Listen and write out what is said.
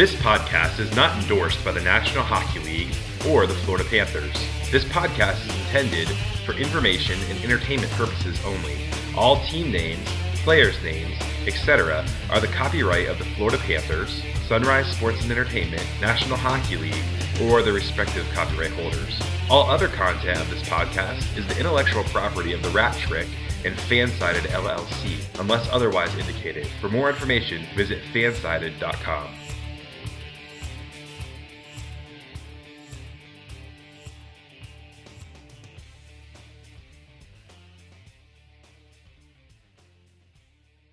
This podcast is not endorsed by the National Hockey League or the Florida Panthers. This podcast is intended for information and entertainment purposes only. All team names, players' names, etc. are the copyright of the Florida Panthers, Sunrise Sports and Entertainment, National Hockey League, or their respective copyright holders. All other content of this podcast is the intellectual property of the Rat Trick and Fansided LLC, unless otherwise indicated. For more information, visit fansided.com.